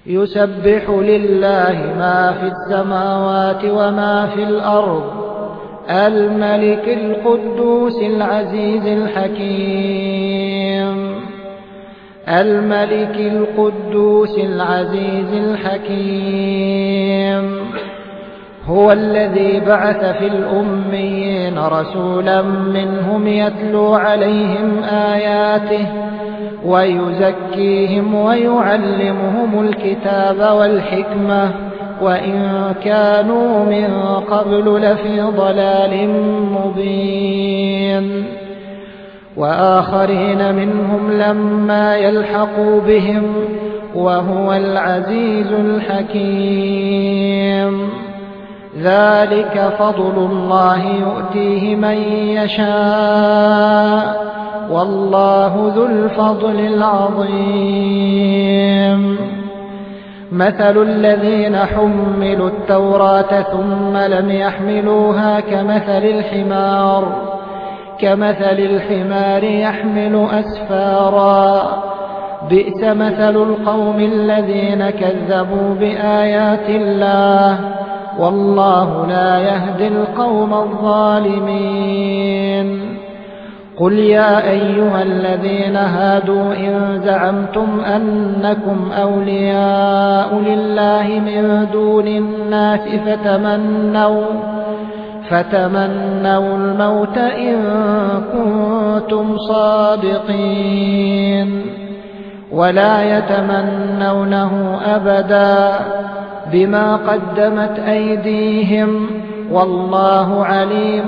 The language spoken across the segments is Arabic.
يسبح لله ما في السماوات وما في الأرض الملك القدوس العزيز الحكيم الملك القدوس العزيز الحكيم هو الذي بعث في الأميين رسولا منهم يتلو عليهم آياته ويزكيهم ويعلمهم الكتاب والحكمة وإن كانوا من قبل لفي ضلال مبين وآخرين منهم لما يلحقوا بهم وهو العزيز الحكيم ذلك فضل الله يؤتيه من يشاء والله ذو الفضل العظيم مثل الذين حملوا التوراة ثم لم يحملوها كمثل الحمار يحمل أسفارا بئس مثل القوم الذين كذبوا بآيات الله والله لا يهدي القوم الظالمين قل يا أيها الذين هادوا إن زعمتم أنكم أولياء لله من دون الناس فتمنوا الموت إن كنتم صادقين ولا يتمنونه أبدا بما قدمت أيديهم والله عليم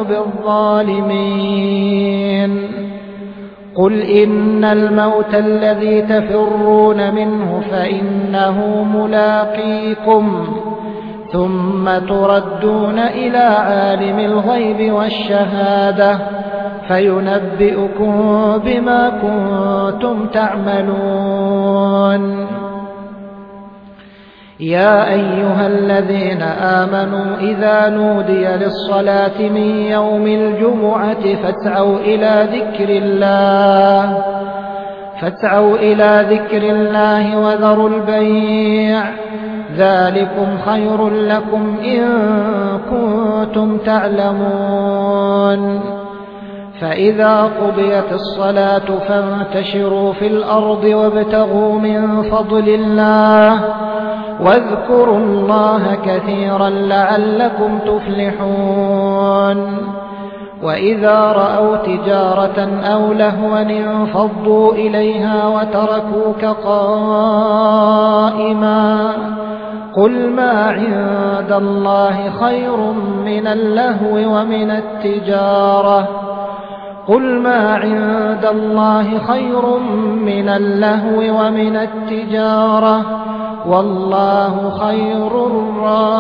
بالظالمين قل إن الموت الذي تفرون منه فإنه ملاقيكم ثم تردون إلى عالم الغيب والشهادة فينبئكم بما كنتم تعملون يا أيها الذين آمنوا إذا نودي للصلاة من يوم الجمعة فاسعوا إلى ذكر الله وذروا البيع ذلكم خير لكم إن كنتم تعلمون فإذا قضيت الصلاة فانتشروا في الأرض وابتغوا من فضل الله واذكروا الله كثيرا لعلكم تفلحون وإذا رأوا تجارة أو لهوا انفضوا إليها وتركوك قائما قل ما عند الله خير من اللهو ومن التجارة والله خير الرازقين